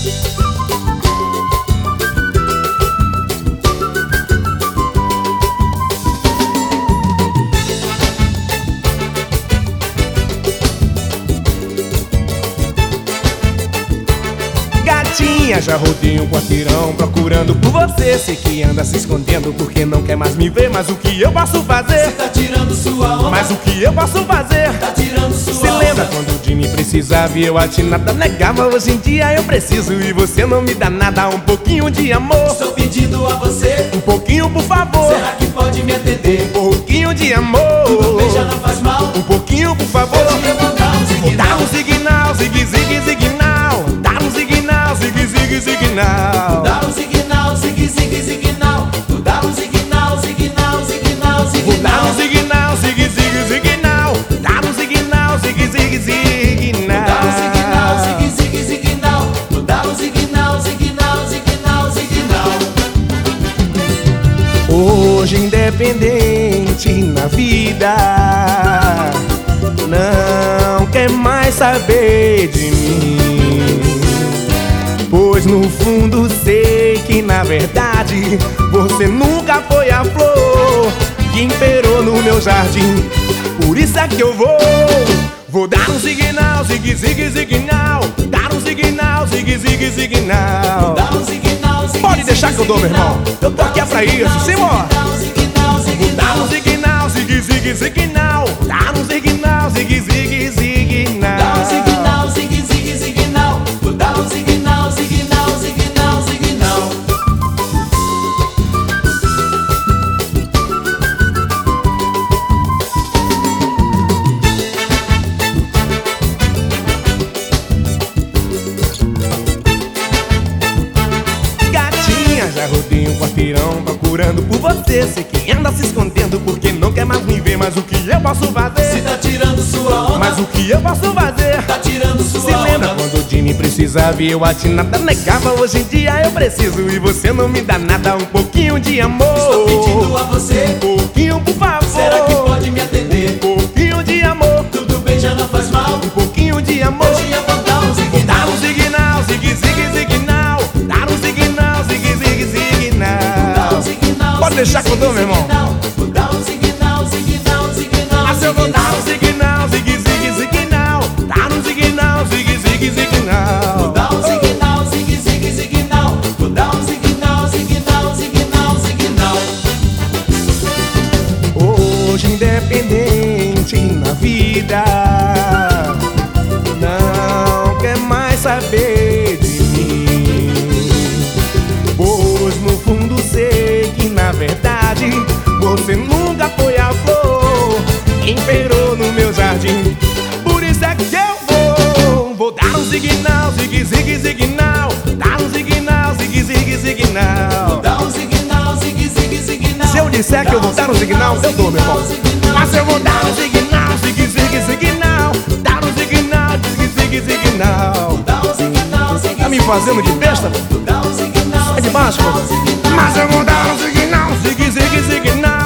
Gatinha, já rodei um quarteirão procurando por você. Sei que anda se escondendo porque não quer mais me ver. Mas o que eu posso fazer? Você tá tirando sua onda. Mas o que eu posso fazer? Tá tirando sua onda. Se lembra quando de mim precisava e eu a ti nada negava? Hoje em dia eu preciso e você não me dá nada. Um pouquinho de amor, Estou pedindo a você, um pouquinho por favor. será que pode me atender? Um pouquinho de amor, Tudo bem, já não faz mal. um pouquinho por favor. Hoje eu vou dar um Vou dar signal. um signal, zigue, zigue, signal. Dar um signal, zigue, zigue, signal. Dá um signal, sigue, sigue, signal. Tu dá um signal, signal, signal, Vou dar um signal. signal, zigue, zigue, signal. Dar um signal, zigue, zigue, signal. Dá um signal, sigue, sigue, signal. Tu dá um signal, signal, signal, signal. Hoje independente na vida, não quer mais saber de mim. Pois no fundo sei que na verdade você nunca foi a flor que imperou no meu jardim. Por isso é que eu vou dar um signal, zigue, zigue, signal. Dar um signal, zigue, zigue, signal. Dá um signal, sigue, Pode deixar que eu dou, meu irmão. Eu tô aqui é pra isso, simbora. Signal, Dá um signal, signal, zigue, zigue, signal. Dá um signal, zigue, zigue, signal. dá um signal, sigue, sigue, signal. Tu dá um signal, signal, signal, signal. Gatinha, já rodei um quarteirão procurando por você. Sei que anda se escondendo porque não quer mais me ver. Mas o que eu posso Se fazer? tá tirando sua onda, Mas o que eu posso fazer? tá tirando Se sua lembra onda. quando de mim precisava e eu a ti nada negava? Hoje em dia eu preciso e você não me dá nada. Um pouquinho de amor, Estou pedindo a você, um pouquinho por favor. será que pode me atender? Um pouquinho de amor, Tudo bem, já não faz mal. um pouquinho de amor. Hoje eu vou dar um Vou dar signal. um signal, zigue, zigue, signal. Dar um signal, zigue, zigue, Dá um signal. signal, Pode deixar que eu dou, meu irmão. Vou dar um signal, signal, signal. Mas eu vou dar um signal, zigue, zigue, signal. Dar um signal, zigue, zigue, signal. Dá um signal, sigue, sigue, signal. Vou dar um signal, signal, signal, signal. Hoje independente na vida, não quer mais saber de mim. Pois no fundo sei que na verdade você nunca foi a flor que imperou no meu jardim. Por isso é que eu vou dar um signal, zigue, zigue, signal. Dar um signal, zigue, zigue, signal. Dá um signal, sigue, sigue, signal. Se eu disser que eu vou dar um signal, eu dou, meu irmão. Mas eu vou dar um signal, zigue, zigue, signal. Dar um signal, zigue, zigue, signal. Dá um signal, sigue, Tá me fazendo de besta? dá um signal. É de baixo? Signal, signal. Mas eu vou dar um signal, zigue, zigue, signal.